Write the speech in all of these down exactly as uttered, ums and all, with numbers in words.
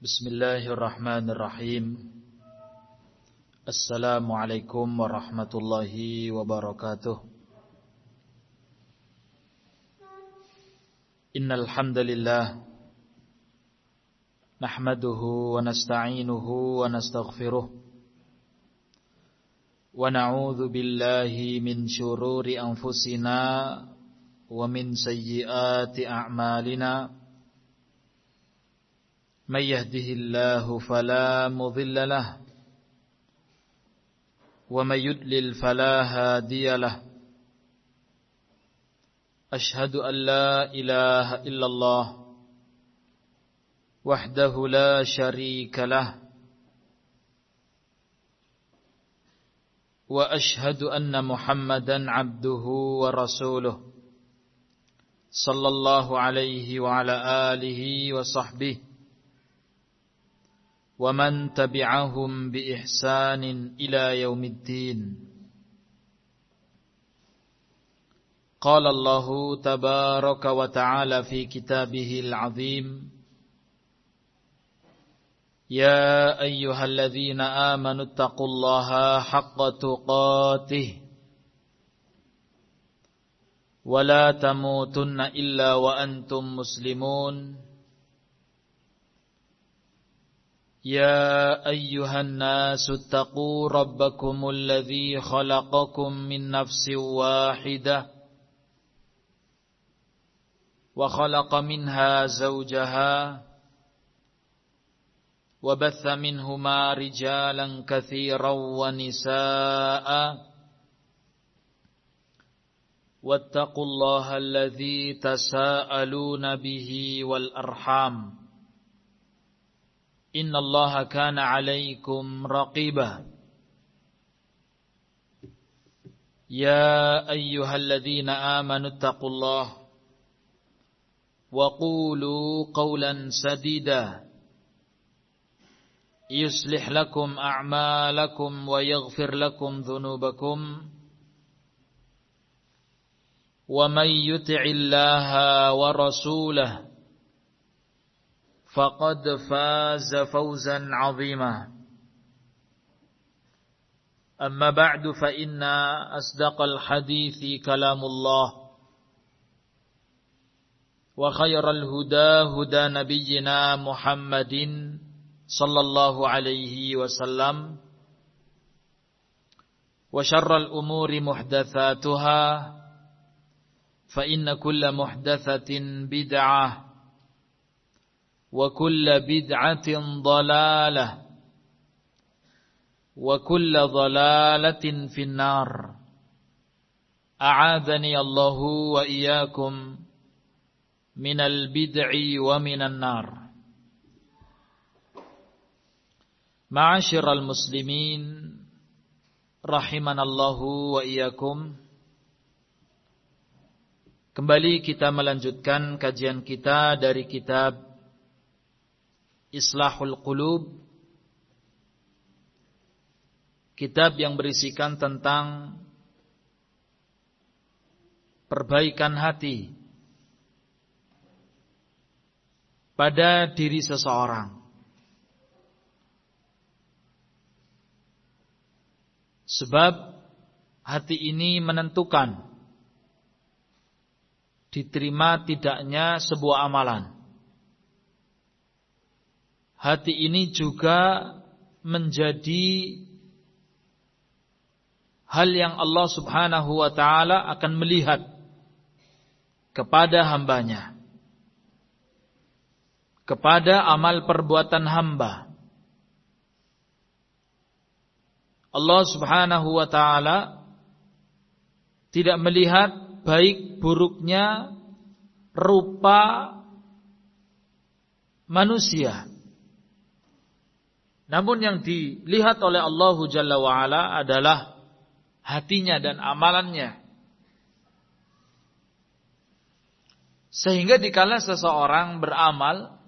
Bismillahirrahmanirrahim. Assalamualaikum warahmatullahi wabarakatuh. Innal hamdalillah nahmaduhu wa nasta'inuhu wa nastaghfiruh wa na'udzu billahi min syururi anfusina wa min sayyiati a'malina. Man yahdihillahu fala mudilla lahu wa man yudlil fala hadiya lahu. Ashhadu an la ilaha illallah wahdahu la syarika lahu wa ashhadu anna Muhammadan abduhu wa rasuluh sallallahu alaihi wa ala alihi wa sahbihi wa man tabi'ahum bi ihsanin ila yaumiddin. Qala Allahu tabaraka wa ta'ala fi kitabihil azim, ya ayyuhalladzina amanu taqullaha haqqa tuqatih wa la tamutunna illa wa antum muslimun. يا أيها الناس اتقوا ربكم الذي خلقكم من نفس واحدة وخلق منها زوجها وبث منهما رجالا كثيرا ونساء واتقوا الله الذي تساءلون به والأرحام Inna Allaha kana alaikum raqiba. Ya ayyuhalladzina amanu taqullaha wa qulu qawlan sadida yuslih lakum a'malakum wa yaghfir lakum dhunubakum wa man yuti'illaha wa rasulahu faqad faza fawzan 'azima. Amma ba'du fa inna asdaqal hadithi kalamullah wa khayral huda huda nabiyyina Muhammadin sallallahu alaihi wasallam wa syarral umuri muhdatsatuha fa inna kulla muhdatsatin bid'ah wa kulla bid'atin dhalalah wa kulla dhalalatin finnar. A'adhani Allahu wa iyyakum minal bid'i wa minan nar. Ma'asyiral muslimin rahimanallahu wa iyyakum. Kembali kita melanjutkan kajian kita dari kitab Islahul Qulub, kitab yang berisikan tentang perbaikan hati pada diri seseorang. Sebab hati ini menentukan diterima tidaknya sebuah amalan. Hati ini juga menjadi hal yang Allah subhanahu wa ta'ala akan melihat kepada hambanya, kepada amal perbuatan hamba. Allah subhanahu wa ta'ala tidak melihat baik buruknya rupa manusia. Namun yang dilihat oleh Allah Jalla wa'ala adalah hatinya dan amalannya. Sehingga dikala seseorang beramal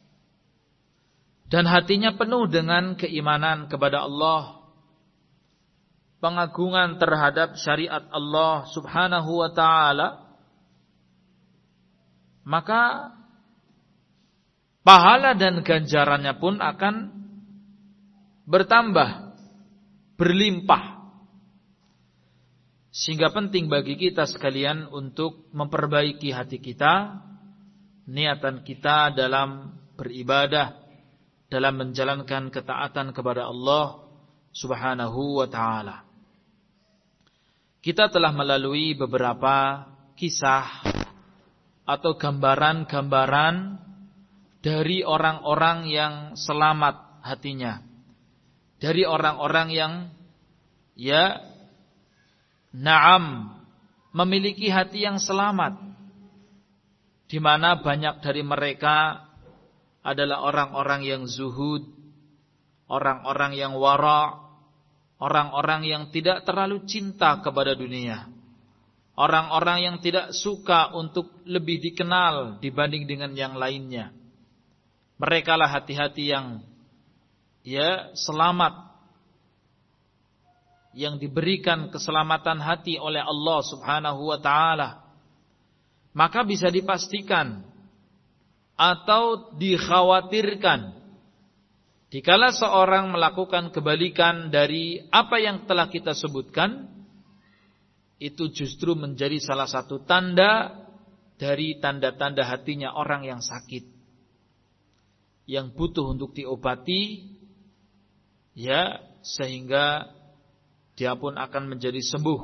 dan hatinya penuh dengan keimanan kepada Allah, pengagungan terhadap syariat Allah subhanahu wa ta'ala, maka pahala dan ganjarannya pun akan bertambah, berlimpah. Sehingga penting bagi kita sekalian untuk memperbaiki hati kita, niatan kita dalam beribadah, dalam menjalankan ketaatan kepada Allah Subhanahu wa ta'ala. Kita telah melalui beberapa kisah atau gambaran-gambaran dari orang-orang yang selamat hatinya, dari orang-orang yang ya na'am memiliki hati yang selamat, di mana banyak dari mereka adalah orang-orang yang zuhud, orang-orang yang wara', orang-orang yang tidak terlalu cinta kepada dunia, orang-orang yang tidak suka untuk lebih dikenal dibanding dengan yang lainnya. Mereka lah hati-hati yang ya selamat, yang diberikan keselamatan hati oleh Allah Subhanahu wa ta'ala. Maka bisa dipastikan atau dikhawatirkan, dikala seorang melakukan kebalikan dari apa yang telah kita sebutkan, itu justru menjadi salah satu tanda dari tanda-tanda hatinya orang yang sakit, yang butuh untuk diobati, ya, sehingga dia pun akan menjadi sembuh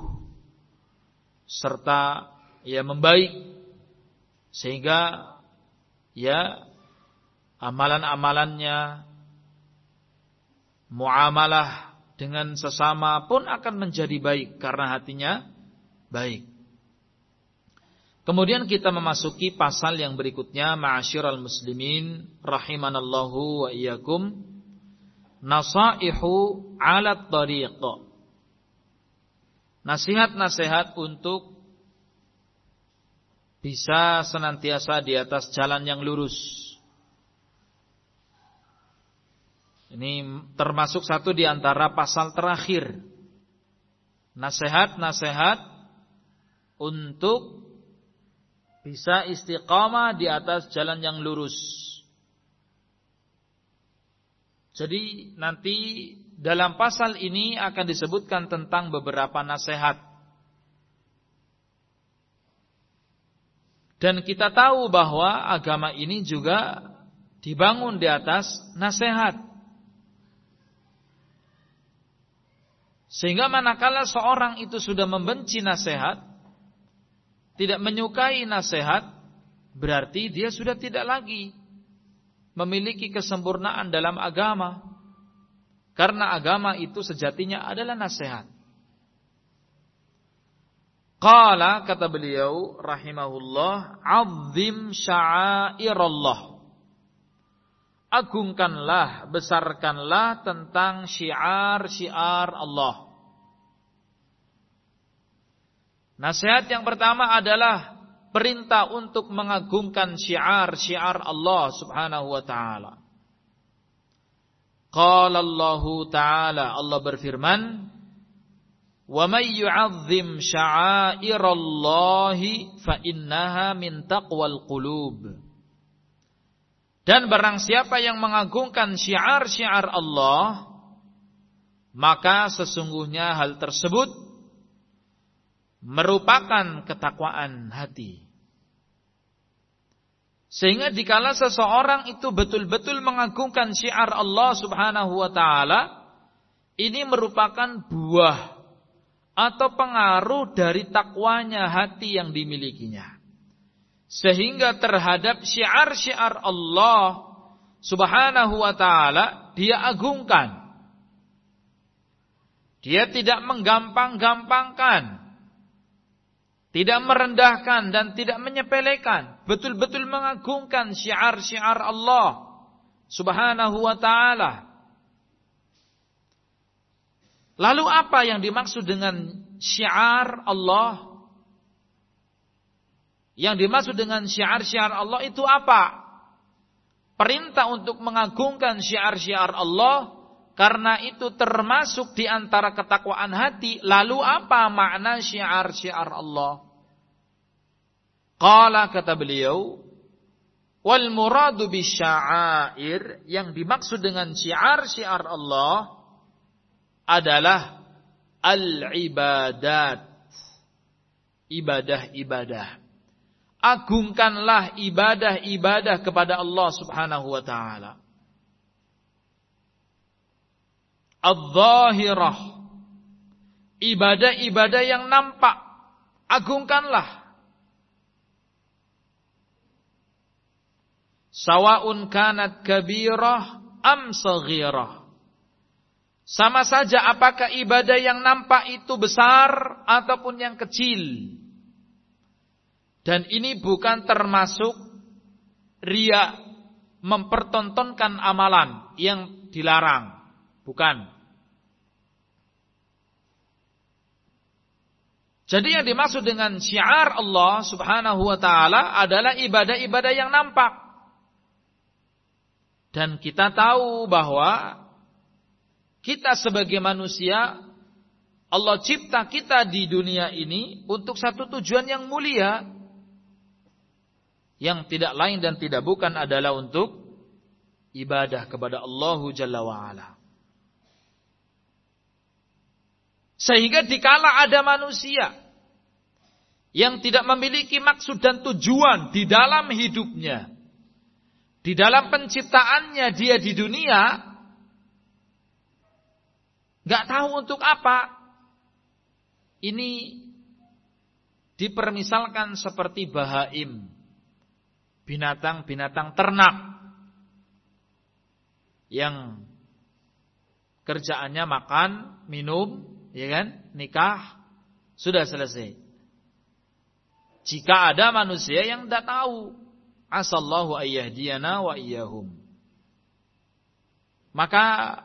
serta ya membaik, sehingga ya amalan-amalannya, muamalah dengan sesama pun akan menjadi baik karena hatinya baik. Kemudian kita memasuki pasal yang berikutnya, ma'asyiral muslimin rahimanallahu wa iyyakum, nasaihu 'ala thariq. Nasihat-nasihat untuk bisa senantiasa di atas jalan yang lurus. Ini termasuk satu di antara pasal terakhir. Nasihat-nasihat untuk bisa istiqamah di atas jalan yang lurus. Jadi nanti dalam pasal ini akan disebutkan tentang beberapa nasihat. Dan kita tahu bahwa agama ini juga dibangun di atas nasihat. Sehingga manakala seorang itu sudah membenci nasihat, tidak menyukai nasihat, berarti dia sudah tidak lagi memiliki kesempurnaan dalam agama. Karena agama itu sejatinya adalah nasihat. Qala, kata beliau rahimahullah, "'Azzim sya'airallah." Agungkanlah, besarkanlah tentang syiar-syiar Allah. Nasihat yang pertama adalah perintah untuk mengagungkan syiar-syiar Allah Subhanahu wa ta'ala. Qala Allahu ta'ala, Allah berfirman, "Wa may yu'azzim sya'airallahi fa innaha min taqwal qulub." Dan barang siapa yang mengagungkan syiar-syiar Allah, maka sesungguhnya hal tersebut merupakan ketakwaan hati. Sehingga dikala seseorang itu betul-betul mengagungkan syiar Allah Subhanahu wa ta'ala, ini merupakan buah atau pengaruh dari takwanya hati yang dimilikinya. Sehingga terhadap syiar-syiar Allah Subhanahu wa ta'ala dia agungkan. Dia tidak menggampang-gampangkan, tidak merendahkan dan tidak menyepelekan, betul-betul mengagungkan syiar-syiar Allah Subhanahu wa ta'ala. Lalu apa yang dimaksud dengan syiar Allah? Yang dimaksud dengan syiar-syiar Allah itu apa? Perintah untuk mengagungkan syiar-syiar Allah, karena itu termasuk di antara ketakwaan hati. Lalu apa makna syiar-syiar Allah? Qala, kata beliau, Wal muradu bisya'air, yang dimaksud dengan syiar-syiar Allah adalah al-ibadat, ibadah-ibadah. Agungkanlah ibadah-ibadah kepada Allah Subhanahu wa taala. Adz-dzahirah, ibadah-ibadah yang nampak, agungkanlah. Sawa'un kanat kabirah am saghirah. Sama saja apakah ibadah yang nampak itu besar ataupun yang kecil. Dan ini bukan termasuk riya, mempertontonkan amalan yang dilarang. Bukan. Jadi yang dimaksud dengan syiar Allah Subhanahu wa taala adalah ibadah-ibadah yang nampak. Dan kita tahu bahwa kita sebagai manusia, Allah cipta kita di dunia ini untuk satu tujuan yang mulia, yang tidak lain dan tidak bukan adalah untuk ibadah kepada Allah Jalla wa'ala. Sehingga dikala ada manusia yang tidak memiliki maksud dan tujuan di dalam hidupnya, di dalam penciptaannya dia di dunia, gak tahu untuk apa, ini dipermisalkan seperti bahaim, binatang-binatang ternak yang kerjaannya makan, minum, ya kan, nikah, sudah selesai. Jika ada manusia yang tidak tahu, asallahu ayyahdiyana wa iyyahum, maka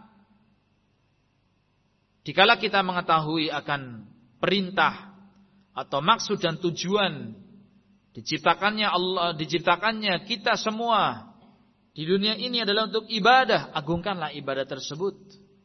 dikala kita mengetahui akan perintah atau maksud dan tujuan diciptakannya Allah, diciptakannya kita semua di dunia ini adalah untuk ibadah, agungkanlah ibadah tersebut.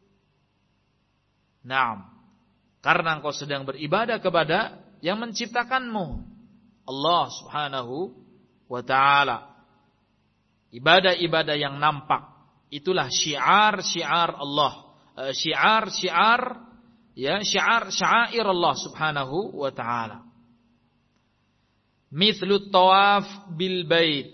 Naam, karena engkau sedang beribadah kepada yang menciptakanmu, Allah Subhanahu wa ta'ala. Ibadah-ibadah yang nampak, itulah syiar-syiar Allah, syiar-syiar, ya, syiar syair Allah Subhanahu wa ta'ala. Mithlut tawaf bil bait.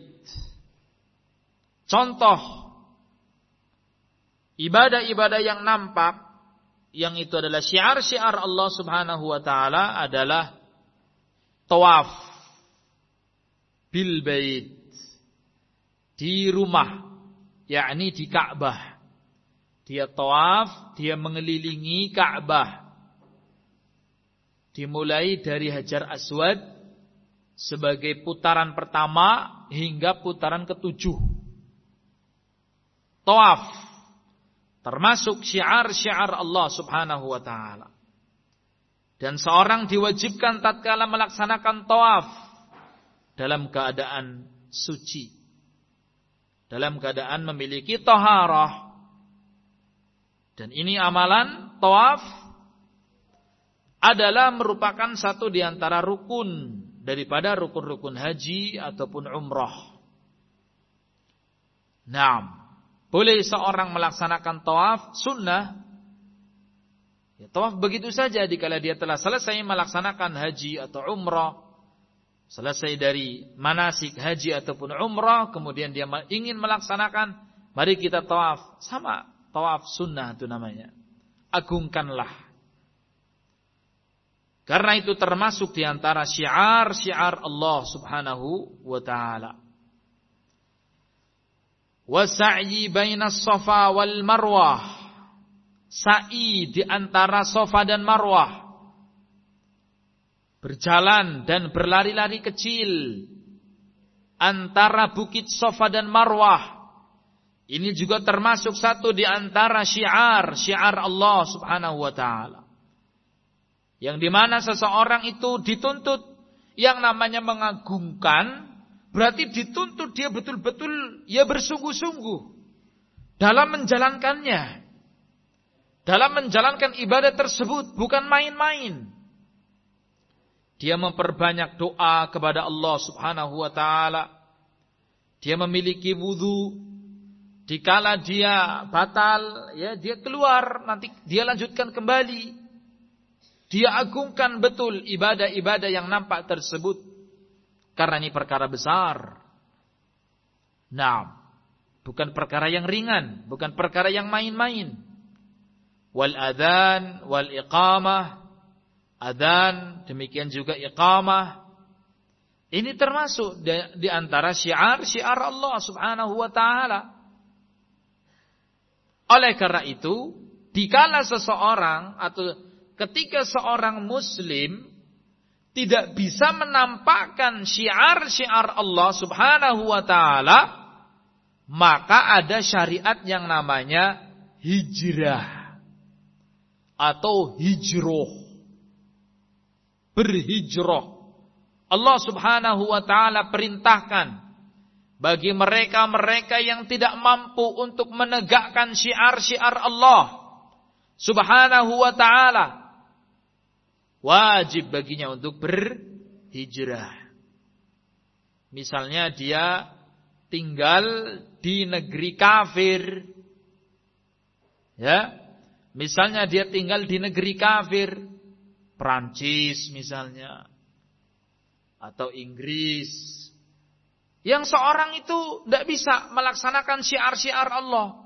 Contoh ibadah-ibadah yang nampak, yang itu adalah syiar-syiar Allah Subhanahu wa ta'ala, adalah tawaf bil bait, di rumah, yakni di Ka'bah. Dia tawaf, dia mengelilingi Ka'bah, dimulai dari Hajar Aswad sebagai putaran pertama hingga putaran ketujuh. Tawaf termasuk syiar-syiar Allah Subhanahu wa ta'ala. Dan seorang diwajibkan tatkala melaksanakan tawaf dalam keadaan suci, dalam keadaan memiliki taharah. Dan ini amalan tawaf adalah merupakan satu di antara rukun daripada rukun-rukun haji ataupun umrah. Naam, boleh seorang melaksanakan tawaf sunnah, ya, tawaf begitu saja dikala dia telah selesai melaksanakan haji atau umrah, selesai dari manasik haji ataupun umrah, kemudian dia ingin melaksanakan, mari kita tawaf. Sama, tawaf sunnah itu namanya. Agungkanlah. Karena itu termasuk di antara syiar-syiar Allah Subhanahu wa ta'ala. Wasa'yi bainas Safa wal Marwah. Sa'i di antara Safa dan Marwah. Berjalan dan berlari-lari kecil antara bukit Safa dan Marwah. Ini juga termasuk satu di antara syiar-syiar Allah Subhanahu wa ta'ala. Yang dimana seseorang itu dituntut yang namanya mengagungkan, berarti dituntut dia betul-betul ya bersungguh-sungguh dalam menjalankannya, dalam menjalankan ibadah tersebut, bukan main-main. Dia memperbanyak doa kepada Allah Subhanahu wa ta'ala. dia memiliki wudu, dikala dia batal, ya dia keluar, nanti dia lanjutkan kembali. Dia agungkan betul ibadah-ibadah yang nampak tersebut, karena ini perkara besar. Nah, bukan perkara yang ringan, bukan perkara yang main-main. Wal adzan wal iqamah, adzan demikian juga iqamah. Ini termasuk di, di antara syiar-syiar Allah Subhanahu wa taala. Oleh karena itu, dikala seseorang atau ketika seorang muslim tidak bisa menampakkan syiar-syiar Allah Subhanahu wa taala, maka ada syariat yang namanya hijrah atau hijrah. Berhijrah. Allah Subhanahu wa taala perintahkan bagi mereka-mereka yang tidak mampu untuk menegakkan syiar-syiar Allah Subhanahu wa taala, wajib baginya untuk berhijrah. Misalnya dia tinggal di negeri kafir. Ya. Misalnya dia tinggal di negeri kafir, Perancis misalnya, atau Inggris, yang seorang itu tidak bisa melaksanakan syiar-syiar Allah.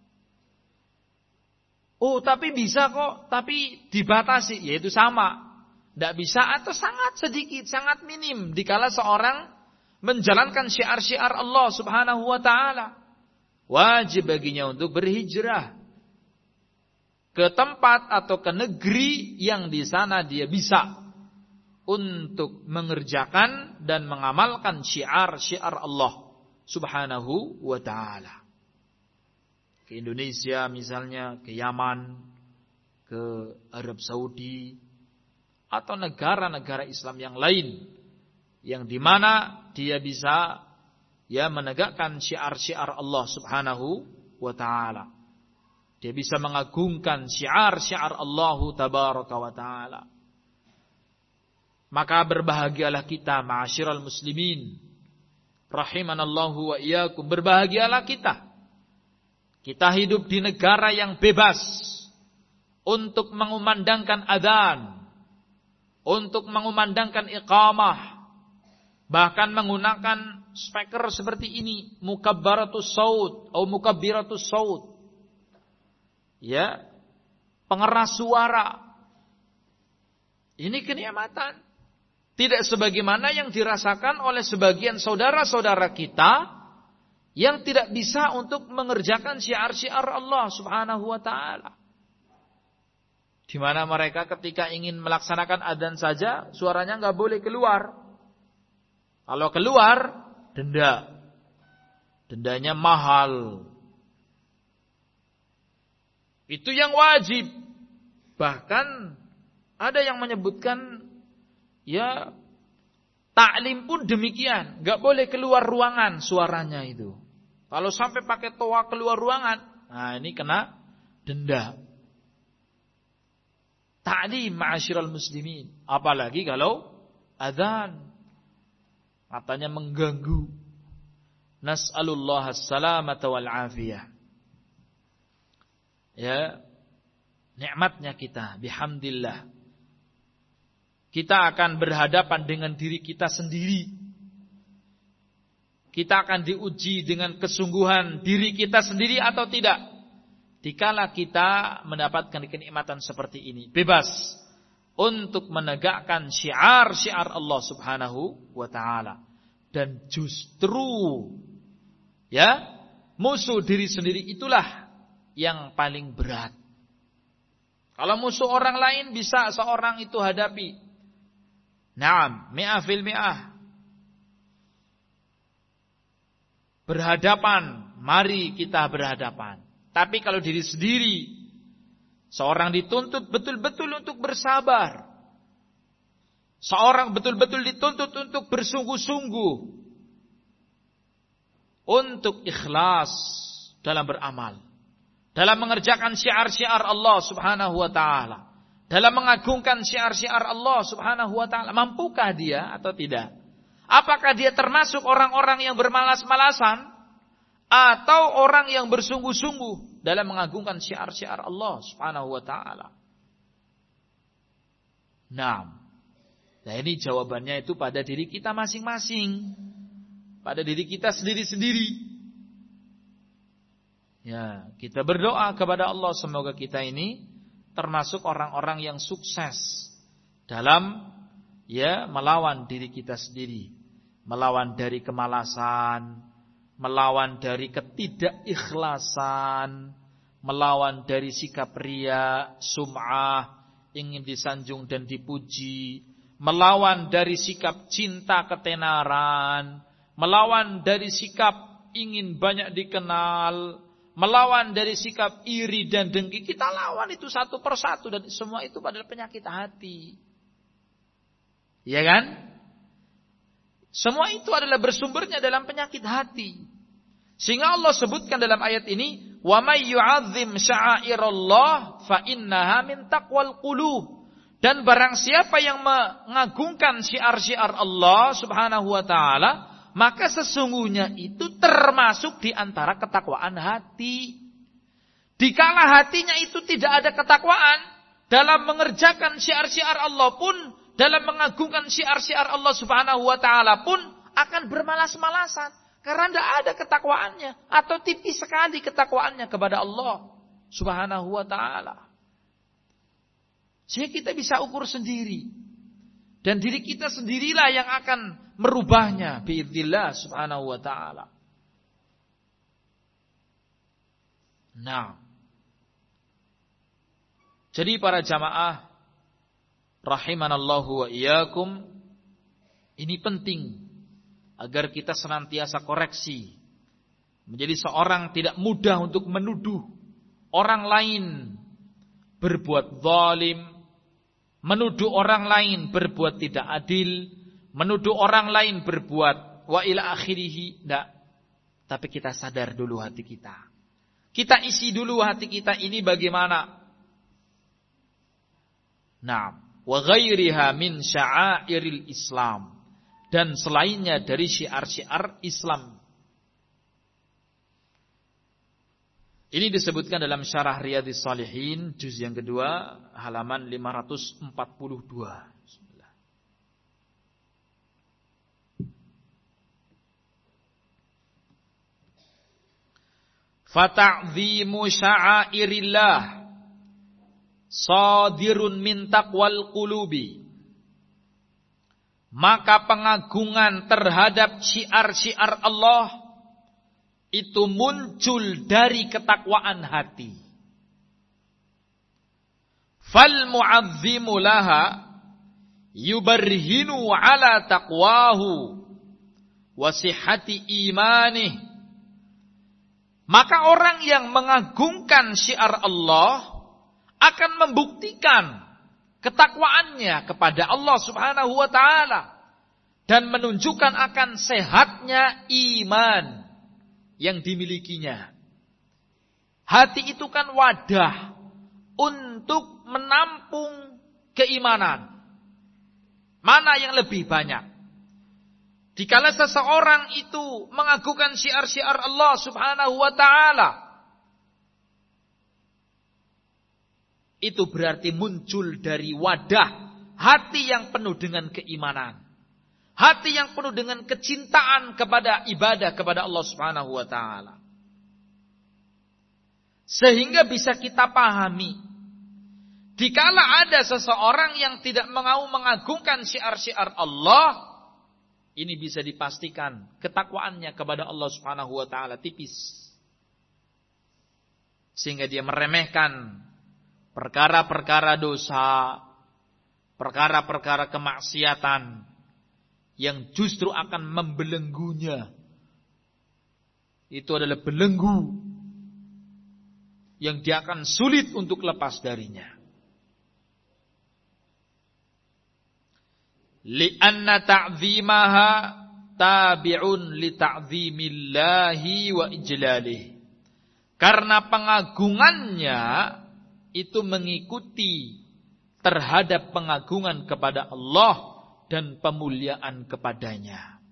Oh, tapi bisa kok, tapi dibatasi, yaitu sama. Tidak bisa atau sangat sedikit, sangat minim, dikala seorang menjalankan syiar-syiar Allah Subhanahu wa taala. Wajib baginya untuk berhijrah ke tempat atau ke negeri yang di sana dia bisa untuk mengerjakan dan mengamalkan syiar-syiar Allah Subhanahu wa taala. Ke Indonesia misalnya, ke Yaman, ke Arab Saudi, atau negara-negara Islam yang lain, yang di mana dia bisa ya menegakkan syiar-syiar Allah Subhanahu wa taala. Dia bisa mengagungkan syiar-syiar Allah tabaraka wa taala. Maka berbahagialah kita, ma'asyiral muslimin, rahimanallahu wa iyyakum. Berbahagialah kita. Kita hidup di negara yang bebas untuk mengumandangkan adzan, untuk mengumandangkan iqamah, bahkan menggunakan speaker seperti ini, mukabbaratus saut atau mukabbiratus saut. Ya, pengeras suara. Ini kenikmatan. Tidak sebagaimana yang dirasakan oleh sebagian saudara-saudara kita yang tidak bisa untuk mengerjakan syiar-syiar Allah Subhanahu wa taala. Di mana mereka ketika ingin melaksanakan adzan saja, suaranya enggak boleh keluar. Kalau keluar, denda. Dendanya mahal. Itu yang wajib. Bahkan ada yang menyebutkan ya taklim pun demikian, enggak boleh keluar ruangan suaranya itu. Kalau sampai pakai toa keluar ruangan, nah ini kena denda. Ta'lim ma'asyiral muslimin, apalagi kalau adzan katanya mengganggu. Nas'alullah as-salamata wal afiyah. Ya, nikmatnya kita, bihamdillah. Kita akan berhadapan dengan diri kita sendiri. Kita akan diuji dengan kesungguhan diri kita sendiri atau tidak. Dikala kita mendapatkan kenikmatan seperti ini, bebas untuk menegakkan syiar-syiar Allah Subhanahu wa taala. Dan justru ya, musuh diri sendiri itulah yang paling berat. Kalau musuh orang lain bisa seorang itu hadapi. Naam, mi'ah fil mi'ah. Berhadapan, mari kita berhadapan. Tapi kalau diri sendiri, seorang dituntut betul-betul untuk bersabar. Seorang betul-betul dituntut untuk bersungguh-sungguh. Untuk ikhlas dalam beramal. Dalam mengerjakan syiar-syiar Allah Subhanahu wa ta'ala. Dalam mengagungkan syiar-syiar Allah Subhanahu wa ta'ala. Mampukah dia atau tidak? Apakah dia termasuk orang-orang yang bermalas-malasan atau orang yang bersungguh-sungguh dalam mengagungkan syiar-syiar Allah Subhanahu wa taala? Nah, nah ini jawabannya itu pada diri kita masing-masing, pada diri kita sendiri-sendiri. Ya, kita berdoa kepada Allah semoga kita ini termasuk orang-orang yang sukses dalam ya melawan diri kita sendiri, melawan dari kemalasan, melawan dari ketidakikhlasan, melawan dari sikap riya, sum'ah, ingin disanjung dan dipuji, melawan dari sikap cinta ketenaran, melawan dari sikap ingin banyak dikenal, melawan dari sikap iri dan dengki. Kita lawan itu satu persatu, dan semua itu adalah penyakit hati. Ya kan? Semua itu adalah bersumbernya dalam penyakit hati. Sehingga Allah sebutkan dalam ayat ini, "Wa may yu'azzim sya'airallah fa innaha min taqwal qulub." Dan barang siapa yang mengagungkan syiar-syiar Allah Subhanahu wa taala, maka sesungguhnya itu termasuk di antara ketakwaan hati. Dikala hatinya itu tidak ada ketakwaan dalam mengerjakan syiar-syiar Allah pun, dalam mengagungkan syiar-syiar Allah Subhanahu wa taala pun akan bermalas-malasan karena tidak ada ketakwaannya atau tipis sekali ketakwaannya kepada Allah Subhanahu wa taala. Sehingga kita bisa ukur sendiri, dan diri kita sendirilah yang akan merubahnya biidznillah Subhanahu wa taala. Nah, jadi para jamaah rahimanallahu wa iyyakum, ini penting agar kita senantiasa koreksi, menjadi seorang tidak mudah untuk menuduh orang lain berbuat zalim, menuduh orang lain berbuat tidak adil, menuduh orang lain berbuat wa ila akhirih. Tidak. Tapi kita sadar dulu hati kita. Kita isi dulu hati kita ini bagaimana. Nah, wa ghairiha min sya'airil Islam, dan selainnya dari syiar-syiar Islam. Ini disebutkan dalam Syarah Riyadhis Shalihin juz yang kedua halaman lima ratus empat puluh dua. Bismillah. Fata'dhimu sya'airillah sadirun min taqwal qulubi. Maka pengagungan terhadap syiar-syiar Allah itu muncul dari ketakwaan hati. Fal mu'azzimu laha yubarhinu ala taqwahu wa sihhati imanih. Maka orang yang mengagungkan syiar Allah akan membuktikan ketakwaannya kepada Allah Subhanahu wa taala dan menunjukkan akan sehatnya iman yang dimilikinya. Hati itu kan wadah untuk menampung keimanan. Mana yang lebih banyak? Dikala seseorang itu mengagungkan syiar-syiar Allah Subhanahu wa taala, itu berarti muncul dari wadah hati yang penuh dengan keimanan. Hati yang penuh dengan kecintaan kepada ibadah kepada Allah Subhanahu wa taala. Sehingga bisa kita pahami, dikala ada seseorang yang tidak mau mengagungkan syiar-syiar Allah, ini bisa dipastikan ketakwaannya kepada Allah Subhanahu wa taala tipis. Sehingga dia meremehkan perkara-perkara dosa, perkara-perkara kemaksiatan yang justru akan membelenggunya. Itu adalah belenggu yang dia akan sulit untuk lepas darinya. Li'anna ta'zimaha tabi'un li ta'zimillahi wa ijlalih. Karena pengagungannya itu mengikuti terhadap pengagungan kepada Allah dan pemuliaan kepadanya.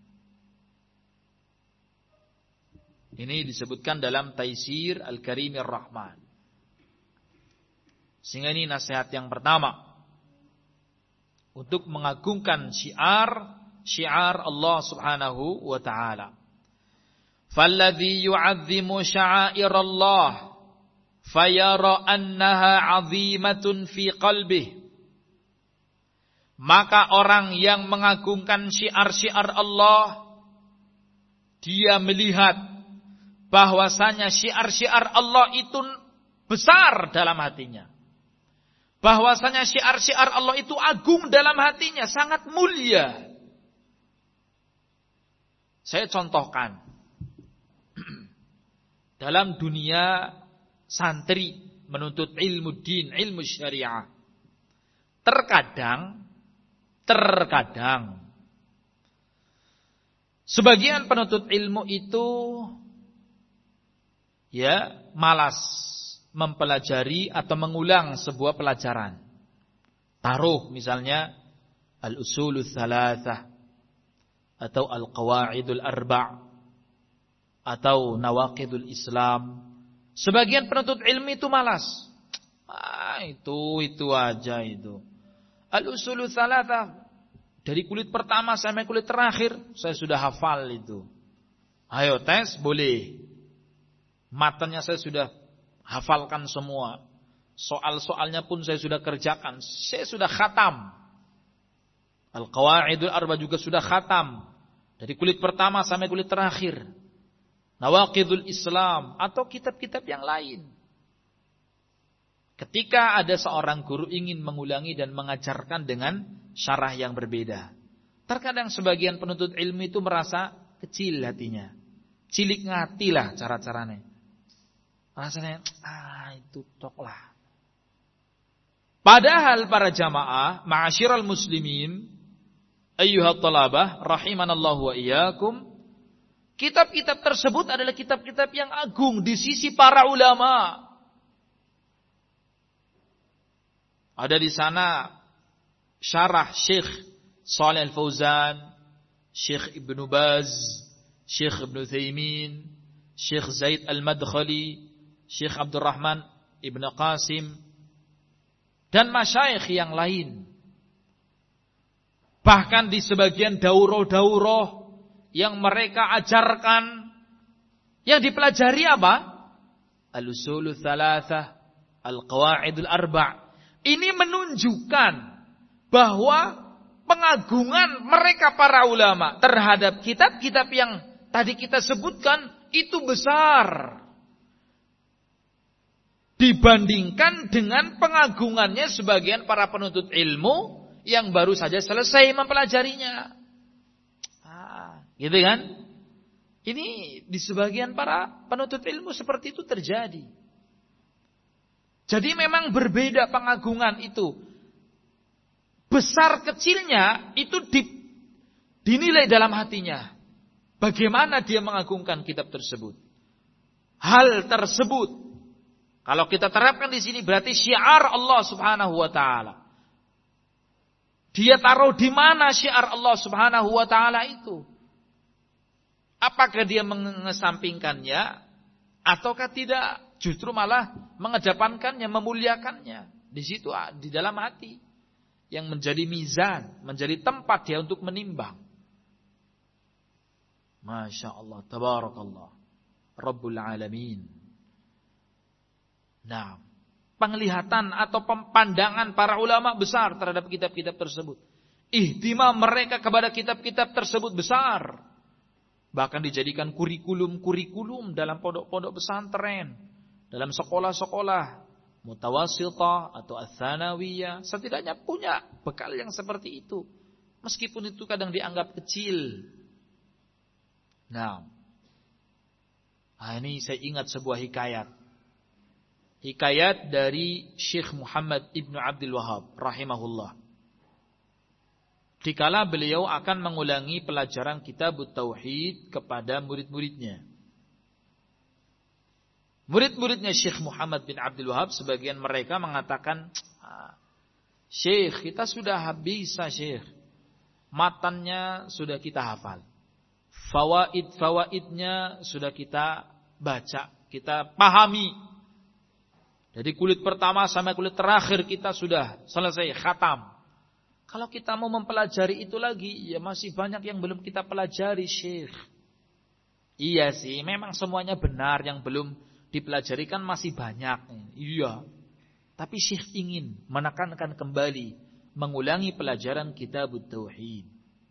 Ini disebutkan dalam Taisir Al-Karimir Rahman. Sehingga ini nasihat yang pertama. Untuk mengagungkan syiar, syiar Allah subhanahu wa ta'ala. Falladhi yu'azzimu sya'airallah fayara annaha 'azimatun fi qalbih. Maka orang yang mengagungkan syiar-syiar Allah, dia melihat bahwasanya syiar-syiar Allah itu besar dalam hatinya. Bahwasanya syiar-syiar Allah itu agung dalam hatinya, sangat mulia. Saya contohkan. Dalam dunia santri menuntut ilmu din, ilmu syariah. Terkadang, terkadang, sebagian penuntut ilmu itu ya malas mempelajari atau mengulang sebuah pelajaran. Taruh misalnya al-usulul thalathah atau al-qawaidul arba' atau nawaqidul Islam. Sebagian penuntut ilmu itu malas. Ah, itu itu aja itu. Al-usulul thalathah dari kulit pertama sampai kulit terakhir saya sudah hafal itu. Ayo tes boleh. Matanya saya sudah hafalkan semua. Soal-soalnya pun saya sudah kerjakan. Saya sudah khatam. Al-Qawaidul Arba juga sudah khatam. Dari kulit pertama sampai kulit terakhir. Nawaqidul Islam. Atau kitab-kitab yang lain. Ketika ada seorang guru ingin mengulangi dan mengajarkan dengan syarah yang berbeda. Terkadang sebagian penuntut ilmu itu merasa kecil hatinya. Cilik ngati lah cara-caranya. Rasanya, ah itu tok lah. Padahal para jamaah, ma'asyiral muslimin, ayyuhat talabah, rahimanallahu wa iyyakum, kitab-kitab tersebut adalah kitab-kitab yang agung di sisi para ulama. Ada di sana syarah Syekh Shalih Al-Fauzan, Syekh Ibnu Baz, Syekh Ibnu Utsaimin, Syekh Zaid Al-Madkhali, Syekh Abdul Rahman Ibn Qasim, dan masyayikh yang lain. Bahkan di sebagian daurah-daurah yang mereka ajarkan, yang dipelajari apa? Al-usulul thalathah, al-qawaidul arba'. Ini menunjukkan bahwa pengagungan mereka para ulama terhadap kitab-kitab yang tadi kita sebutkan itu besar. Dibandingkan dengan pengagungannya sebagian para penuntut ilmu yang baru saja selesai mempelajarinya. Ah, gitu kan? Ini di sebagian para penuntut ilmu seperti itu terjadi. Jadi memang berbeda pengagungan itu. Besar kecilnya itu di, dinilai dalam hatinya. Bagaimana dia mengagungkan kitab tersebut. Hal tersebut kalau kita terapkan di sini berarti syiar Allah Subhanahu wa taala. Dia taruh di mana syiar Allah Subhanahu wa taala itu? Apakah dia mengesampingkannya ataukah tidak? Justru malah mengedepankannya, memuliakannya. Di situ di dalam hati yang menjadi mizan, menjadi tempat dia untuk menimbang. Masya Allah, tabarakallah, Rabbul Alamin. Nah, penglihatan atau pandangan para ulama besar terhadap kitab-kitab tersebut. Ihtimam mereka kepada kitab-kitab tersebut besar. Bahkan dijadikan kurikulum-kurikulum dalam pondok-pondok pesantren, dalam sekolah-sekolah mutawassithah atau ats-tsanawiyah, setidaknya punya bekal yang seperti itu. Meskipun itu kadang dianggap kecil. Nah, nah ini saya ingat sebuah hikayat. Hikayat dari Syekh Muhammad Ibn Abdul Wahhab rahimahullah. Dikala beliau akan mengulangi pelajaran kitab Tauhid kepada murid-muridnya. Murid-muridnya Syekh Muhammad bin Abdul Wahhab, sebagian mereka mengatakan, Syekh, kita sudah bisa Syekh. Matannya sudah kita hafal. Fawaid-fawaidnya sudah kita baca, kita pahami. Dari kulit pertama sampai kulit terakhir kita sudah selesai, khatam. Kalau kita mau mempelajari itu lagi, ya masih banyak yang belum kita pelajari, Syekh. Iya sih, memang semuanya benar, yang belum dipelajari kan masih banyak. Iya. Tapi Syekh ingin menekankan kembali, mengulangi pelajaran Kitabut Tauhid.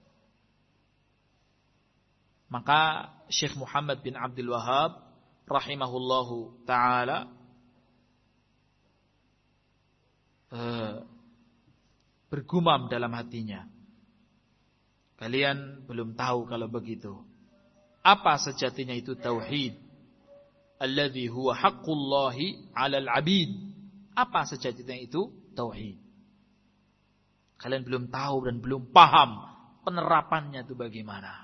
Maka Syekh Muhammad bin Abdul Wahhab rahimahullahu ta'ala uh, bergumam dalam hatinya. Kalian belum tahu kalau begitu. Apa sejatinya itu tauhid? Alladzi huwa haqqullahi 'alal 'abid. Apa sejatinya itu tauhid? Kalian belum tahu dan belum paham penerapannya itu bagaimana.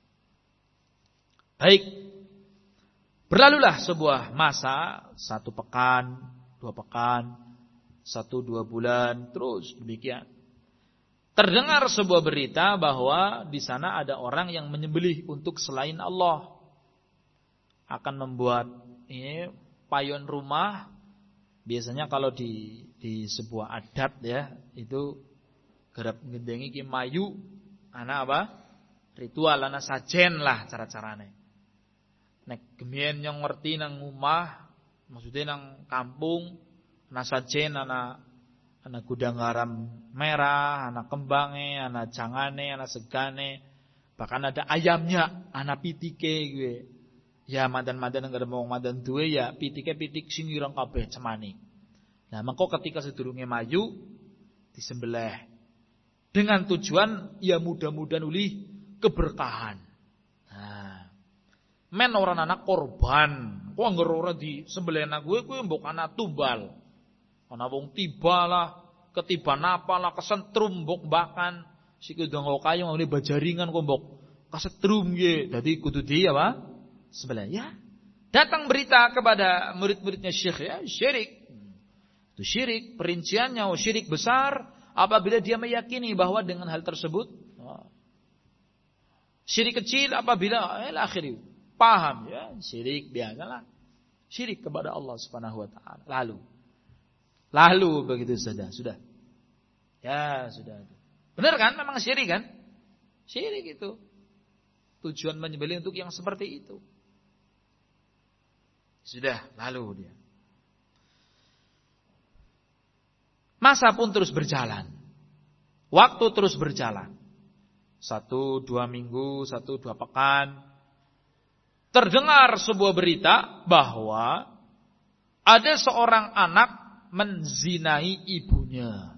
Baik. Berlalulah sebuah masa, satu pekan, dua pekan, satu dua bulan, terus demikian. Terdengar sebuah berita bahwa di sana ada orang yang menyembelih untuk selain Allah. Akan membuat ini payon rumah. Biasanya kalau di di sebuah adat ya, itu garap ngendengi ki mayu ana apa? Ritual ana sajen lah cara-carane. Nek gemien yang ngerti nang omah, maksudnya nang kampung, ana sajen ana ana gudang garam merah, ana kembange, ana jangane, ana segane, bahkan ada ayamnya, ana pitike gue. Ya mandan-mandan nang mau mandan duwe ya pitike pitik sing ireng kabeh cemani. Nah, mengko ketika sedurunge mayu disembelih dengan tujuan ya mudah-mudahan uli keberkahan. Nah, men ora anak korban. Kok anggere ora disembelih anak gue kuwi mbok ana tumbal. Ana wong tibalah, ketiban apalah kesentrum mbok bakan, sik ndonga kayu ngene bajaringan kok mbok kasetrum nggih. Dadi kudu di apa? Sembelih ya. Datang berita kepada murid-muridnya Syekh ya, syirik. Itu syirik, perinciannya oh, syirik besar apabila dia meyakini bahwa dengan hal tersebut oh, syirik kecil apabila eh akhir paham ya, syirik biasalah. Syirik kepada Allah Subhanahu wa taala. Lalu Lalu begitu saja, sudah. Ya, sudah. Benar kan? Memang syirik kan? Syirik itu. Tujuan menyembelih untuk yang seperti itu. Sudah, lalu dia. Masa pun terus berjalan. Waktu terus berjalan. Satu, dua minggu, satu, dua pekan. Terdengar sebuah berita bahwa ada seorang anak menzinai ibunya.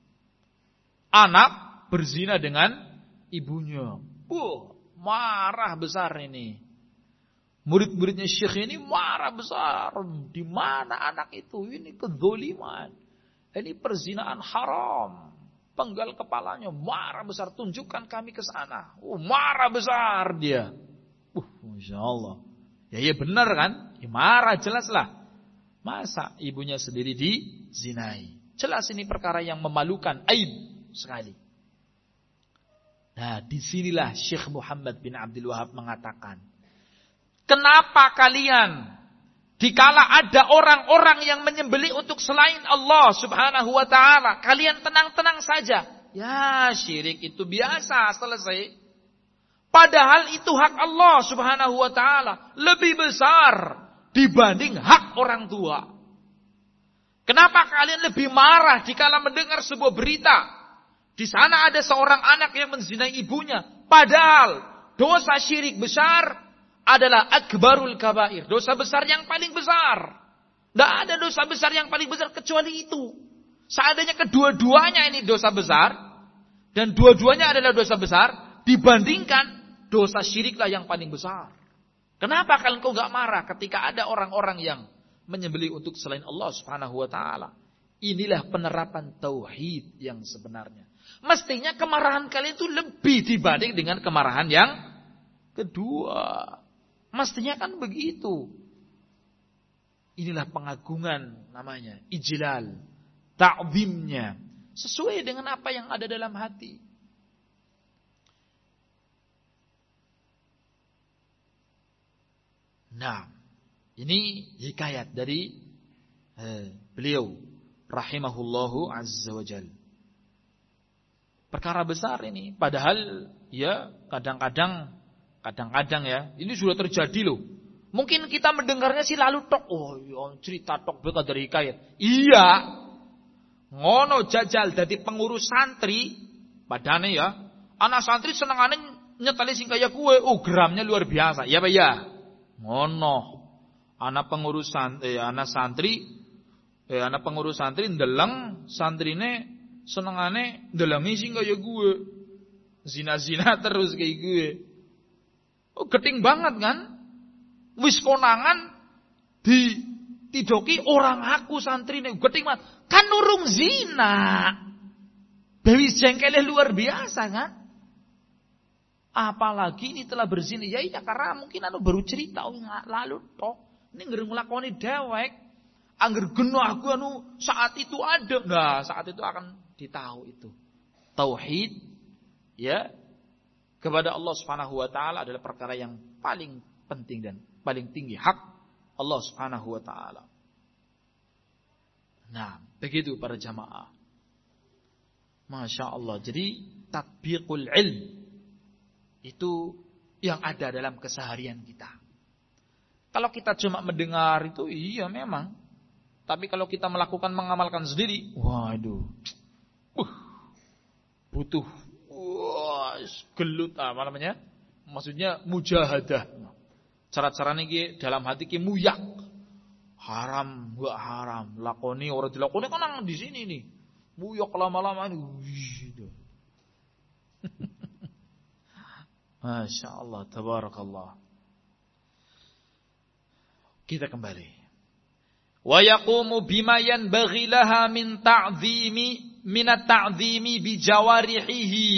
Anak berzina dengan ibunya. Wah, marah besar ini. Murid-muridnya Syekh ini marah besar. Di mana anak itu? Ini kezaliman. Ini perzinaan haram. Penggal kepalanya, marah besar. Tunjukkan kami ke sana. Oh, marah besar dia. Uh, Masya Allah. Ya, ya benar kan? Ya, marah jelaslah. Masa ibunya sendiri dizinai? Jelas ini perkara yang memalukan, aib sekali. Nah, disinilah Syekh Muhammad bin Abdul Wahhab mengatakan, kenapa kalian dikala ada orang-orang yang menyembelih untuk selain Allah Subhanahu wa taala, kalian tenang-tenang saja? Ya, syirik itu biasa, selesai. Padahal itu hak Allah Subhanahu wa taala lebih besar dibanding hak orang tua. Kenapa kalian lebih marah dikala mendengar sebuah berita di sana ada seorang anak yang menzinai ibunya, padahal dosa syirik besar adalah akbarul kabair, dosa besar yang paling besar. Tidak ada dosa besar yang paling besar kecuali itu. Seandainya kedua-duanya ini dosa besar dan dua-duanya adalah dosa besar, dibandingkan dosa syiriklah yang paling besar. Kenapa kalian kok gak marah ketika ada orang-orang yang menyembelih untuk selain Allah Subhanahu wa taala? Inilah penerapan tauhid yang sebenarnya. Mestinya kemarahan kalian itu lebih dibanding dengan kemarahan yang kedua. Mestinya kan begitu. Inilah pengagungan namanya, ijlal, ta'zimnya, sesuai dengan apa yang ada dalam hati. Nah, ini hikayat dari eh, beliau rahimahullahu azza wa jalla. Perkara besar ini, padahal ya kadang-kadang kadang-kadang ya, ini sudah terjadi loh. Mungkin kita mendengarnya sih lalu tok, oh ya, cerita tok berkat dari hikayat. Iya. Ngono jajal dadi pengurus santri, padane ya, anak santri senengane nyetali sing kaya kue, oh gramnya luar biasa. Ya Pak ya. Ngono. Anak pengurus santri, eh, anak santri, eh, anak pengurus santri ndeleng santrine senengane ndelengi sing kaya gue. Zina-zina terus kayak gue. Oh geting banget kan? Wis konangan di tidoki orang aku santrine geting banget. Kan urung zina. Dewi jengkelnya luar biasa kan? Apalagi ini telah berzina. Ya iya karena mungkin anu baru cerita oh, lalu toh ini ngeri ngelakoni dewek. Angger geno aku anu saat itu ada. Nah, saat itu akan ditahu itu. Tauhid ya kepada Allah Subhanahu wa taala adalah perkara yang paling penting dan paling tinggi, hak Allah Subhanahu wa taala. Nah, begitu para jamaah. Masya Allah. Jadi tatbiqul ilm itu yang ada dalam keseharian kita. Kalau kita cuma mendengar itu iya memang. Tapi kalau kita melakukan mengamalkan sendiri, waduh. Uh, butuh wah, gelut apa namanya? Maksudnya mujahadah. Cara-caranya ki dalam hati ki muyak. Haram, enggak haram. Lakoni orang dilakoni kan nang di sini nih. Muyak lama-lama gitu. Masya Allah, tabarakallah. Kita kembali. Wa yaqumu bima yanbaghi laha min ta'dhimi min at-ta'dhimi bi jawarihi.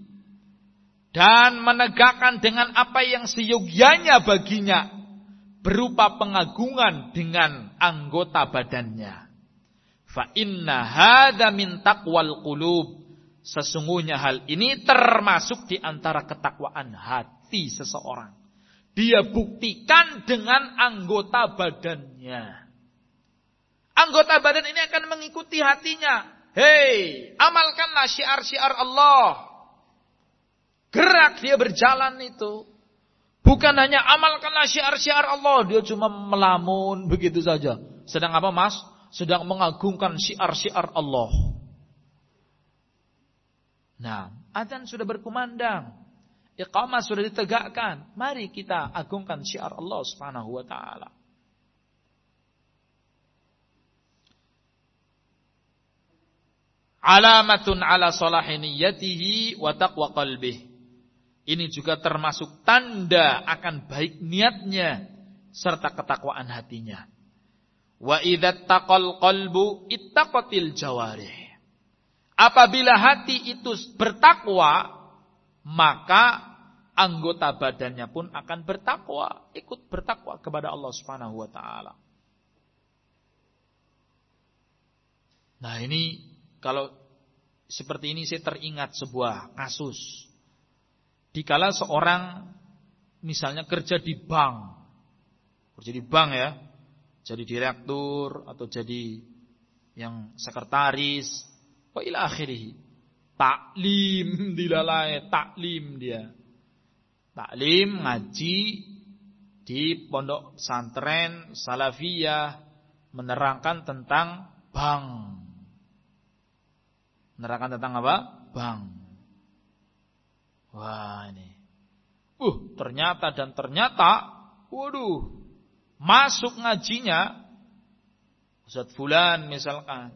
Dan menegakkan dengan apa yang seyogyanya baginya berupa pengagungan dengan anggota badannya. Fa inna hadza min taqwal qulub. Sesungguhnya hal ini termasuk di antara ketakwaan hati seseorang. Dia buktikan dengan anggota badannya. Anggota badan ini akan mengikuti hatinya. Hei, amalkanlah syiar-syiar Allah. Gerak dia berjalan itu. Bukan hanya amalkanlah syiar-syiar Allah. Dia cuma melamun begitu saja. Sedang apa mas? Sedang mengagungkan syiar-syiar Allah. Nah, adzan sudah berkumandang. Iqamah sudah ditegakkan. Mari kita agungkan syiar Allah Subhanahu wa taala. Alamatun ala salahi niyyatihi wa taqwa qalbih. Ini juga termasuk tanda akan baik niatnya serta ketakwaan hatinya. Wa idza taqal qalbu ittaqatil jawarih. Apabila hati itu bertakwa, maka anggota badannya pun akan bertakwa, ikut bertakwa kepada Allah Subhanahu wa taala. Nah, ini kalau seperti ini saya teringat sebuah kasus. Dikala seorang misalnya kerja di bank. Kerja di bank ya. Jadi direktur atau jadi yang sekretaris. Wa ila akhirih. Taklim dilalai, taklim dia. Taklim ngaji di pondok pesantren Salafiyah menerangkan tentang bank. Menerangkan tentang apa? Bank. Wah ini. Uh, ternyata dan ternyata, waduh, masuk ngajinya Ustaz Fulan misalkan.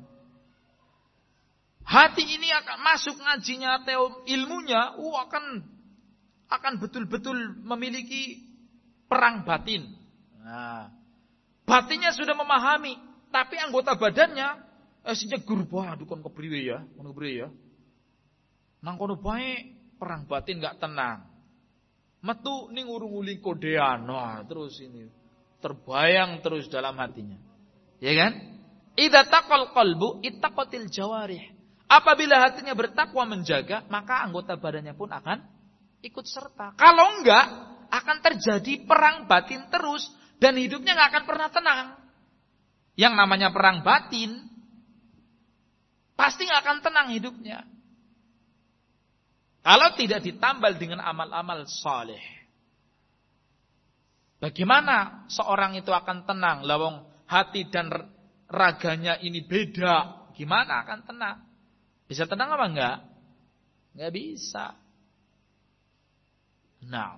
Hati ini akan masuk ngajinya atau ilmunya, uh, akan akan betul-betul memiliki perang batin. Nah, batinnya sudah memahami, tapi anggota badannya asinya gurba, aduh kon kepriwe ya, kon kepriwe ya. Nang kono bae perang batin enggak tenang. Metu ning urung-uling kodean. Nah, terus ini terbayang terus dalam hatinya. Ya kan? Idza taqal qalbu ittaqatil jawarih. Apabila hatinya bertakwa menjaga, maka anggota badannya pun akan ikut serta. Kalau enggak, akan terjadi perang batin terus Dan hidupnya gak akan pernah tenang. Yang namanya perang batin, pasti gak akan tenang hidupnya. Kalau tidak ditambal dengan amal-amal saleh. Bagaimana seorang itu akan tenang? Lawang hati dan raganya ini beda. Gimana akan tenang? Bisa tenang apa enggak? Enggak bisa. Nah.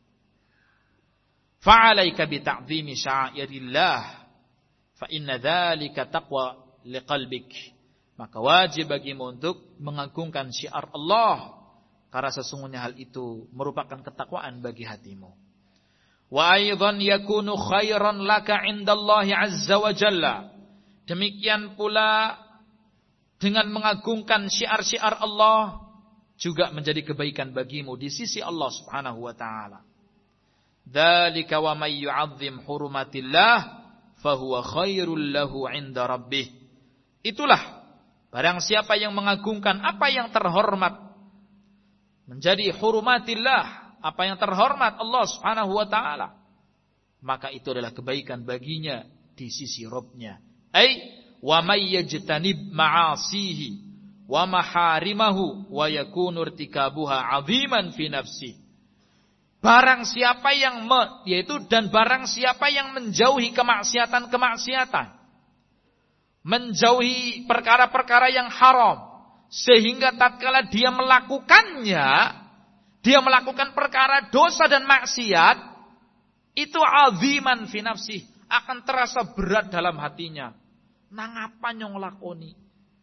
Fa'alaika bita'zimi sya'airillah. Fa inna dzalika taqwa liqalbik. Maka wajib bagimu untuk mengagungkan syiar Allah. Karena sesungguhnya hal itu merupakan ketakwaan bagi hatimu. Wa aidan yakunu khairan laka 'indallahi 'azza wa jalla. Demikian pula dengan mengagungkan syiar-syiar Allah juga menjadi kebaikan bagimu di sisi Allah Subhanahu wa taala. Dzalika wa may yu'azzim hurumatillah fahuwa khairul lahu 'inda rabbih. Itulah barang siapa yang mengagungkan apa yang terhormat menjadi hurumatillah, apa yang terhormat Allah Subhanahu wa taala, maka itu adalah kebaikan baginya di sisi Rabb-nya. Ai wa may yajtanib ma'asihi wa maharimahu wa yakunu irtikabuha 'aziman fi nafsi. Barang siapa yang me, yaitu dan barang siapa yang menjauhi kemaksiatan-kemaksiatan, menjauhi perkara-perkara yang haram, sehingga tatkala dia melakukannya, dia melakukan perkara dosa dan maksiat, itu 'aziman fi nafsi, akan terasa berat dalam hatinya. Nang apa nyong lakoni?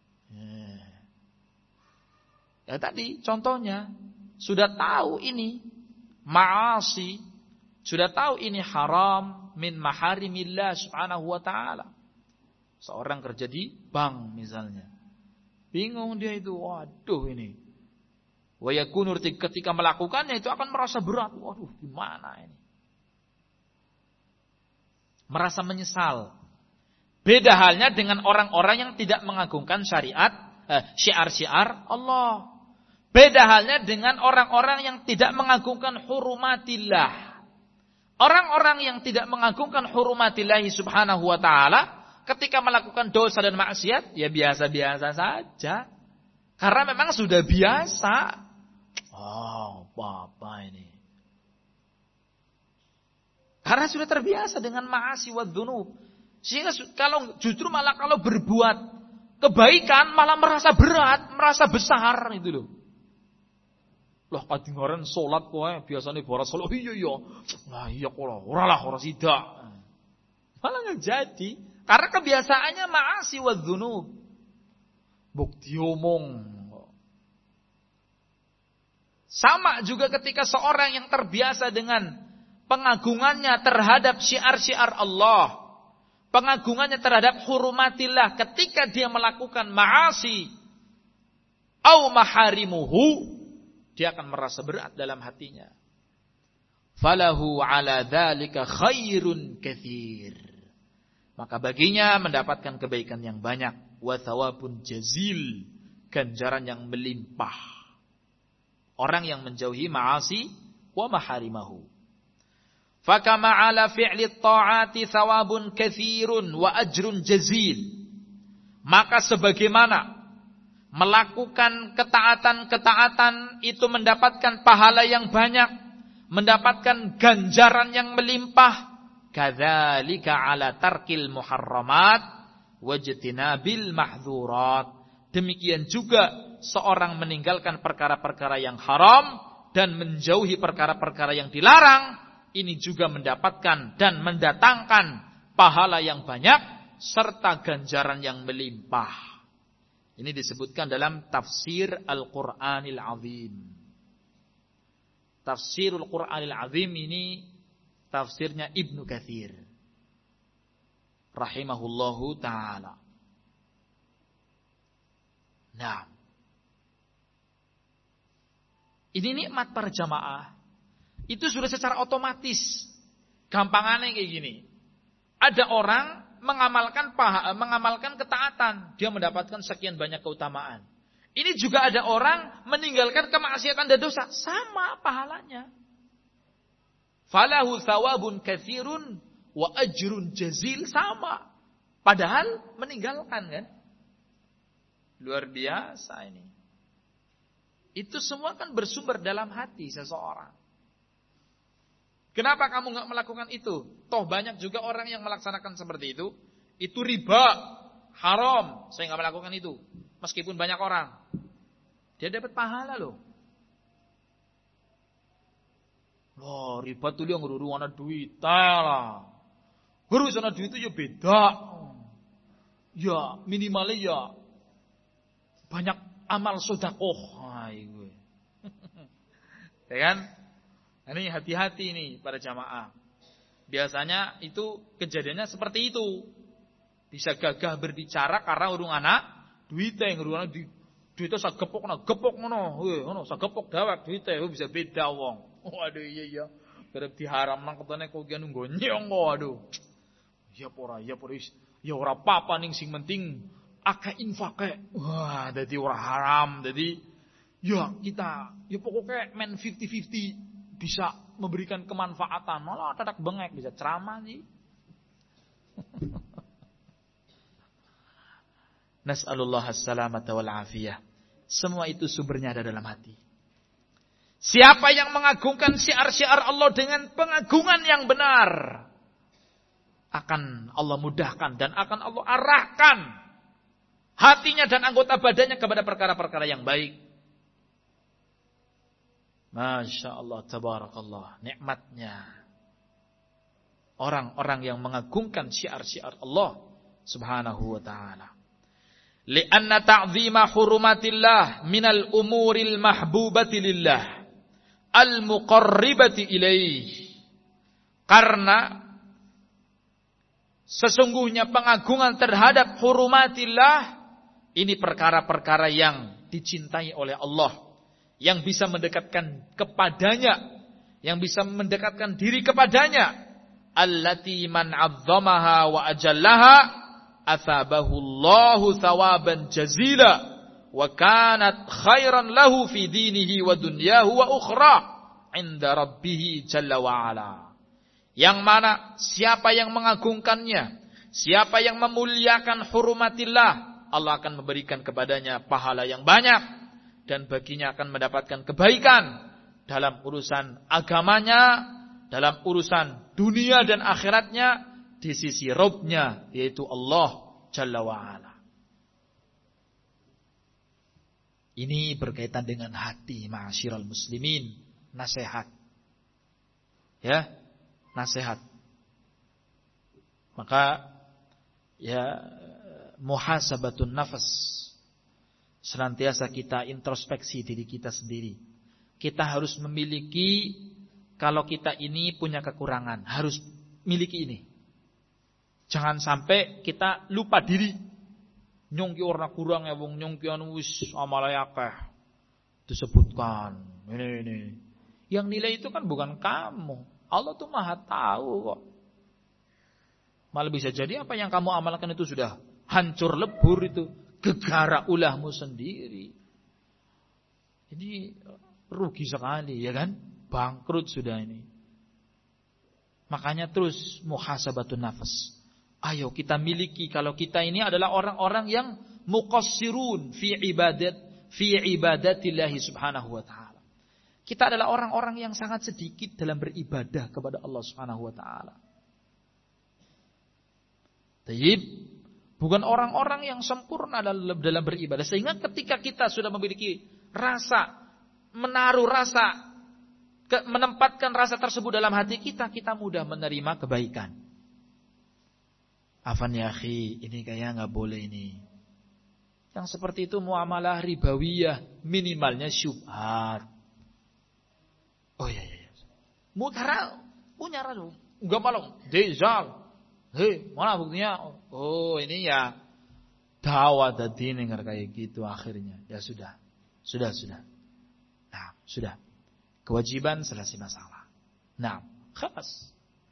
Ya tadi contohnya, sudah tahu ini ma'asi, sudah tahu ini haram min maharimillah subhanahu wa ta'ala. Seorang kerja di bank misalnya, bingung dia itu, waduh ini. Wa yakunu ketika melakukannya itu akan merasa berat, waduh gimana ini? Merasa menyesal. Beda halnya dengan orang-orang yang tidak mengagungkan syariat, eh, syiar-syiar Allah. Beda halnya dengan orang-orang yang tidak mengagungkan hurumatillah. Orang-orang yang tidak mengagungkan hurumatillah subhanahu wa ta'ala, ketika melakukan dosa dan maksiat, ya biasa-biasa saja. Karena memang sudah biasa. Oh, apa ini? Karena sudah terbiasa dengan ma'asi wa dzunub. Sehingga kalau justru malah kalau berbuat kebaikan malah merasa berat, merasa besar itu loh. Loh kadingoren salat kowe biasane boros salat. Iya iya. Lah iya kok ora lah ora sidak. Malah enggak jadi. Karena kebiasaannya ma'asi wa dzunub. Bukti omong. Sama juga ketika seorang yang terbiasa dengan pengagungannya terhadap syiar-syiar Allah, pengagungannya terhadap hurumatillah, ketika dia melakukan ma'asi au maharimuhu, dia akan merasa berat dalam hatinya. Falahu ala dzalika khairun katsir. Maka baginya mendapatkan kebaikan yang banyak, wa thawabun jazil, ganjaran yang melimpah. Orang yang menjauhi ma'asi wa maharimahu. Fakama ala fi'li ta'ati thawabun katsirun wa ajrun jazil. Maka sebagaimana melakukan ketaatan-ketaatan itu mendapatkan pahala yang banyak, mendapatkan ganjaran yang melimpah, kadzalika ala tarkil muharramat wajtinabil mahdzurat. Demikian juga seorang meninggalkan perkara-perkara yang haram dan menjauhi perkara-perkara yang dilarang, ini juga mendapatkan dan mendatangkan pahala yang banyak serta ganjaran yang melimpah. Ini disebutkan dalam tafsir Al-Qur'anil Azim. Tafsirul Qur'anil Azim ini tafsirnya Ibnu Katsir rahimahullahu ta'ala. Nah, ini nikmat para jamaah. Itu sudah secara otomatis. Gampangannya kayak gini. Ada orang mengamalkan paha, mengamalkan ketaatan, dia mendapatkan sekian banyak keutamaan. Ini juga ada orang meninggalkan kemaksiatan dan dosa, sama pahalanya. Falahu thawabun katsirun wa ajrun jazil, sama. Padahal meninggalkan kan. Luar biasa ini. Itu semua kan bersumber dalam hati seseorang. Kenapa kamu nggak melakukan itu? Toh banyak juga orang yang melaksanakan seperti itu. Itu riba, haram. Saya nggak melakukan itu. Meskipun banyak orang. Dia dapat pahala loh. Loh, riba tuh dia ngururu ana duit lah. Ngurus ana duit itu ya beda. Ya minimalnya ya banyak amal sedekah. Nah, itu. Ya kan? Ini hati-hati nih para jamaah. Biasanya itu kejadiannya seperti itu. Bisa gagah berbicara karena urung anak duitnya yang urung di duitnya sagepok nah gepok ngono. Heh, ngono sagepok dawek duitnya bisa beda wong. Waduh iya iya. Kerep diharam nang ketene kok ki nunggu nyong kok aduh. Ya ora ya ora ya ora apa-apa ning sing penting akeh infake. Wah, dadi ora haram. Dadi ya kita ya pokoknya men fifty fifty bisa memberikan kemanfaatan. Malah tadak bengek bisa ceramah sih. Nas'alullah as-salamata wal afiyah. Semua itu sumbernya ada dalam hati. Siapa yang mengagungkan syiar-syiar Allah dengan pengagungan yang benar, akan Allah mudahkan dan akan Allah arahkan hatinya dan anggota badannya kepada perkara-perkara yang baik. Masya Allah, tabarakallah, nikmatnya orang-orang yang mengagungkan syiar-syiar Allah subhanahu wa ta'ala. Lianna ta'zima hurumatillah minal umuril mahbubati lillah al-muqarribati ilaih. Karena sesungguhnya pengagungan terhadap hurumatillah ini perkara-perkara yang dicintai oleh Allah, yang bisa mendekatkan kepadanya, yang bisa mendekatkan diri kepadanya. Allati man 'azzamaha wa ajallaha athabahu Allahu thawaban jazila wa kanat khairan lahu fi dinihi wa dunyahu wa ukhra 'inda rabbih jalla wa ala. Yang mana siapa yang mengagungkannya, siapa yang memuliakan hurumatillah, Allah akan memberikan kepadanya pahala yang banyak dan baginya akan mendapatkan kebaikan dalam urusan agamanya, dalam urusan dunia dan akhiratnya di sisi Rabb-nya, yaitu Allah Jalla wa'ala. Ini berkaitan dengan hati, ma'asyiral muslimin, nasihat. Ya, nasihat. Maka ya muhasabatun nafas, senantiasa kita introspeksi diri kita sendiri. Kita harus memiliki, kalau kita ini punya kekurangan, harus miliki ini. Jangan sampai kita lupa diri. Nyongki warna kurang ya wong, nyongki anu wis amale akeh disebutkan. Ini ini. Yang nilai itu kan bukan kamu. Allah tuh Maha tahu kok. Malah bisa jadi apa yang kamu amalkan itu sudah hancur lebur itu, gegara ulahmu sendiri. Ini rugi sekali ya kan? Bangkrut sudah ini. Makanya terus muhasabatun nafas. Ayo kita miliki, kalau kita ini adalah orang-orang yang muqassirun fi ibadat fi ibadatillahi subhanahu wa ta'ala. Kita adalah orang-orang yang sangat sedikit dalam beribadah kepada Allah subhanahu wa ta'ala. Tayyib, bukan orang-orang yang sempurna dalam beribadah. Sehingga ketika kita sudah memiliki rasa, menaruh rasa, menempatkan rasa tersebut dalam hati kita, kita mudah menerima kebaikan. Afan ya akhi, ini kayak nggak boleh ini. Yang seperti itu muamalah ribawiyah, minimalnya syubhat. Oh iya iya. Mutara punya rasa, enggak malam, dejal. Hei, mana buktinya? Oh ini ya dakwah tadi dengar kayak gitu akhirnya. Ya sudah, sudah sudah. Nah sudah. Kewajiban selesai masalah. Nah, khas.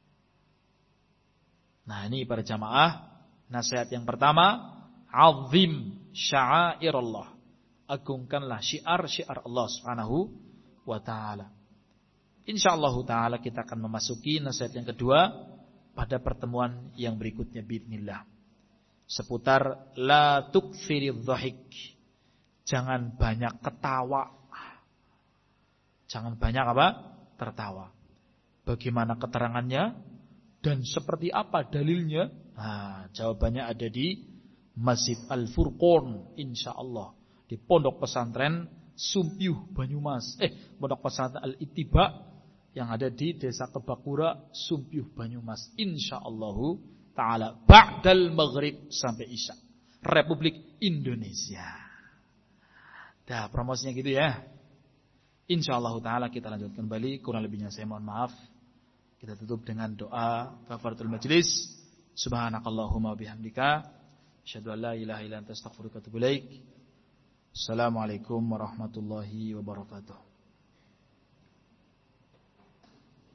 Nah ini para jamaah, nasihat yang pertama, azim sya'airallah. Agungkanlah syiar-syiar Allah subhanahu wa ta'ala. InsyaAllah ta'ala kita akan memasuki nasihat yang kedua, pada pertemuan yang berikutnya bismillah. Seputar la tuktsiridz dhahik. Jangan banyak ketawa. Jangan banyak apa? Tertawa. Bagaimana keterangannya dan seperti apa dalilnya? Nah, jawabannya ada di Masjid Al-Furqon insyaallah di Pondok Pesantren Sumpiyuh Banyumas. Eh, Pondok Pesantren Al-Ittiba yang ada di Desa Kebakura Sumpiyuh Banyumas insyaallah taala ba'dal maghrib sampai isya. Republik Indonesia. Dah promosinya gitu ya. Insyaallah taala kita lanjutkan kembali, kurang lebihnya saya mohon maaf. Kita tutup dengan doa kafaratul majlis. Subhanakallahumma bihamdika asyhadu an la ilaha illa anta astaghfiruka wa atubu ilaik. Assalamualaikum warahmatullahi wabarakatuh.